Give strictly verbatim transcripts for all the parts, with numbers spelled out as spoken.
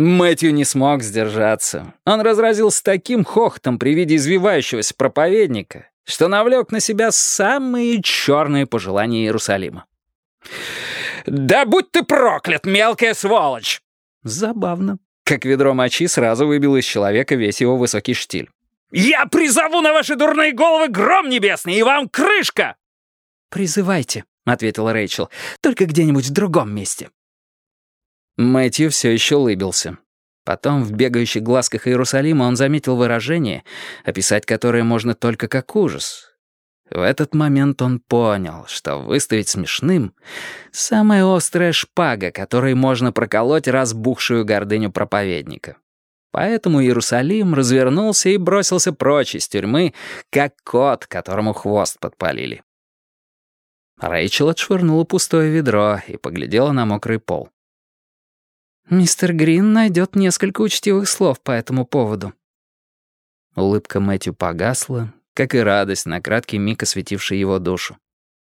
Мэтью не смог сдержаться. Он разразился таким хохотом при виде извивающегося проповедника, что навлек на себя самые черные пожелания Иерусалима. «Да будь ты проклят, мелкая сволочь!» Забавно, как ведро мочи сразу выбило из человека весь его высокий штиль. «Я призову на ваши дурные головы гром небесный, и вам крышка!» «Призывайте», — ответила Рэйчел, — «только где-нибудь в другом месте». Мэтью все еще улыбился. Потом в бегающих глазках Иерусалима он заметил выражение, описать которое можно только как ужас. В этот момент он понял, что выставить смешным — самая острая шпага, которой можно проколоть разбухшую гордыню проповедника. Поэтому Иерусалим развернулся и бросился прочь из тюрьмы, как кот, которому хвост подпалили. Рэйчел отшвырнула пустое ведро и поглядела на мокрый пол. «Мистер Грин найдет несколько учтивых слов по этому поводу». Улыбка Мэтью погасла, как и радость, на краткий миг осветившая его душу.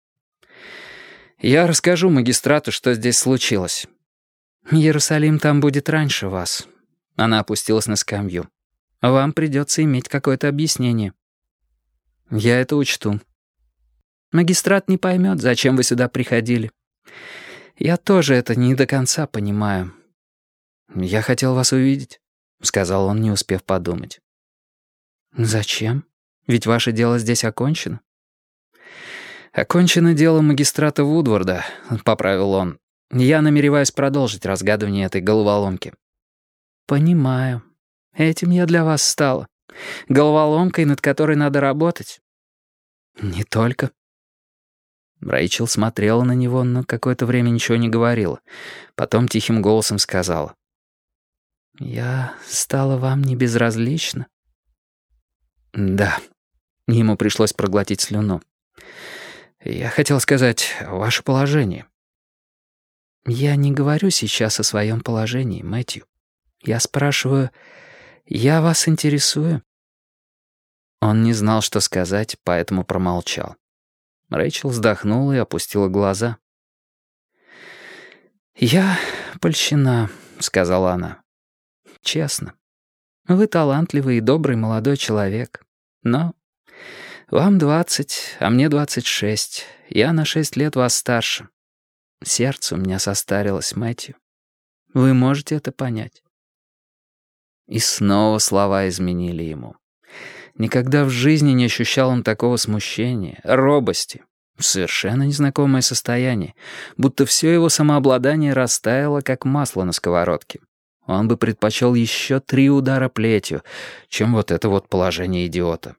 «Я расскажу магистрату, что здесь случилось. Иерусалим там будет раньше вас». Она опустилась на скамью. «Вам придется иметь какое-то объяснение». «Я это учту». «Магистрат не поймет, зачем вы сюда приходили. Я тоже это не до конца понимаю». «Я хотел вас увидеть», — сказал он, не успев подумать. «Зачем? Ведь ваше дело здесь окончено». «Окончено дело магистрата Вудворда», — поправил он. «Я намереваюсь продолжить разгадывание этой головоломки». «Понимаю. Этим я для вас стала. Головоломкой, над которой надо работать». «Не только». Рэйчел смотрела на него, но какое-то время ничего не говорила. Потом тихим голосом сказала. «Я стала вам не безразлична?» «Да». Ему пришлось проглотить слюну. «Я хотел сказать, ваше положение». «Я не говорю сейчас о своем положении, Мэтью. Я спрашиваю, я вас интересую?» Он не знал, что сказать, поэтому промолчал. Рэйчел вздохнула и опустила глаза. «Я польщена», — сказала она. «Честно. Вы талантливый и добрый молодой человек. Но вам двадцать, а мне двадцать шесть. Я на шесть лет вас старше. Сердце у меня состарилось, Мэтью. Вы можете это понять?» И снова слова изменили ему. Никогда в жизни не ощущал он такого смущения, робости. Совершенно незнакомое состояние, будто все его самообладание растаяло, как масло на сковородке. Он бы предпочел еще три удара плетью, чем вот это вот положение идиота.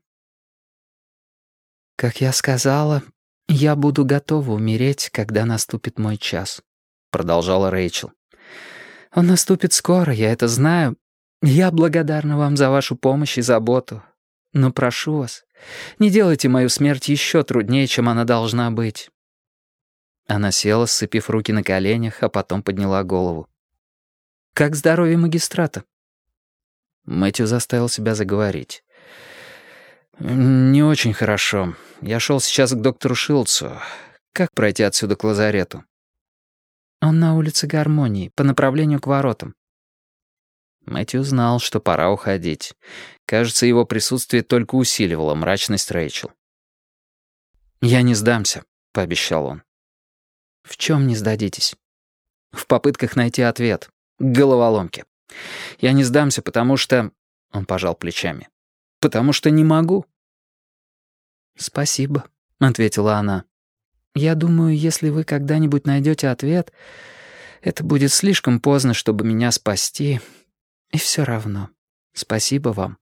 «Как я сказала, я буду готова умереть, когда наступит мой час», — продолжала Рэйчел. «Он наступит скоро, я это знаю. Я благодарна вам за вашу помощь и заботу. Но прошу вас, не делайте мою смерть еще труднее, чем она должна быть». Она села, сцепив руки на коленях, а потом подняла голову. «Как здоровье магистрата?» Мэтью заставил себя заговорить. «Не очень хорошо. Я шел сейчас к доктору Шилдсу. Как пройти отсюда к лазарету?» «Он на улице Гармонии, по направлению к воротам». Мэтью знал, что пора уходить. Кажется, его присутствие только усиливало мрачность Рэйчел. «Я не сдамся», — пообещал он. «В чем не сдадитесь?» «В попытках найти ответ. К головоломке. Я не сдамся, потому что...» Он пожал плечами. «Потому что не могу». «Спасибо», — ответила она. «Я думаю, если вы когда-нибудь найдете ответ, это будет слишком поздно, чтобы меня спасти. И все равно. Спасибо вам».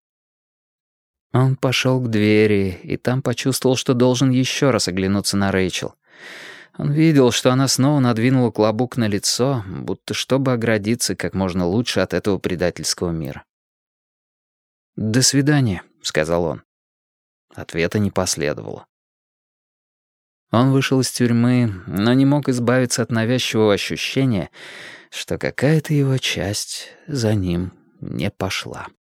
Он пошел к двери, и там почувствовал, что должен еще раз оглянуться на Рэйчел. Он видел, что она снова надвинула клобук на лицо, будто чтобы оградиться как можно лучше от этого предательского мира. «До свидания», — сказал он. Ответа не последовало. Он вышел из тюрьмы, но не мог избавиться от навязчивого ощущения, что какая-то его часть за ним не пошла.